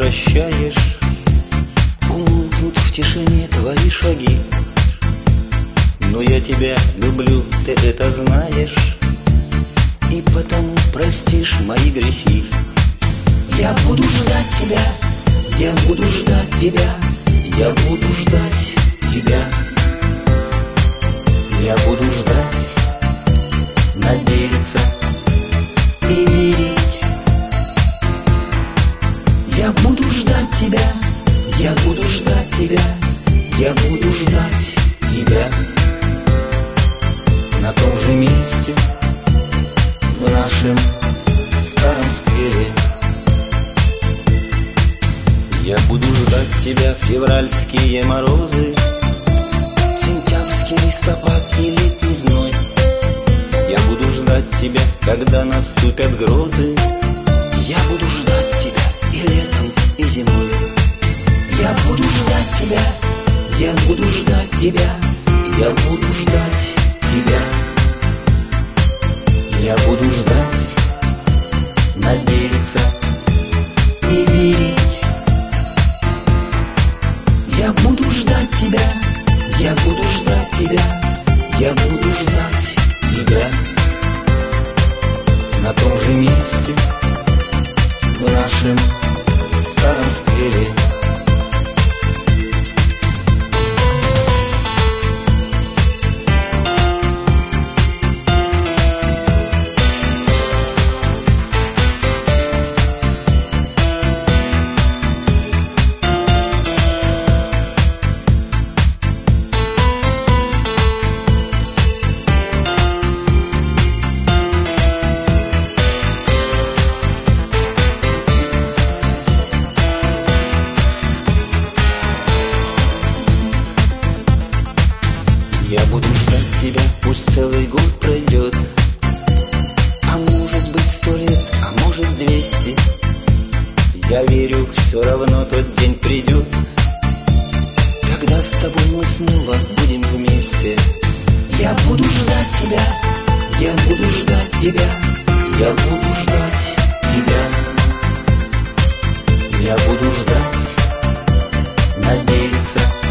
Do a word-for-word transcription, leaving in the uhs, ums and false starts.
прощаешь, умолкнут в тишине твои шаги. Но я тебя люблю, ты это знаешь, и потому простишь мои грехи. Я буду ждать тебя, я буду ждать тебя, Я буду ждать тебя, я буду ждать, надеяться и верить. Я буду ждать тебя, я буду ждать тебя, я буду ждать тебя на том же месте, в нашем старом сквере. Я буду ждать тебя в февральские морозы, сентябрьский листопад и летний зной. Я буду ждать тебя, когда наступят грозы. Я буду ждать тебя и летом, и зимой. Я буду ждать тебя, я буду ждать тебя, Я буду ждать тебя, я буду ждать, надеяться и верить. Я буду ждать тебя, я буду ждать тебя, Я буду ждать тебя на том же месте, в нашем старом сквере. Я буду ждать тебя, пусть целый год пройдет, а может быть сто лет, а может двести. Я верю, все равно тот день придет, когда с тобой мы снова будем вместе. Я буду ждать тебя, я буду ждать тебя, Я буду ждать тебя, я буду ждать, надеяться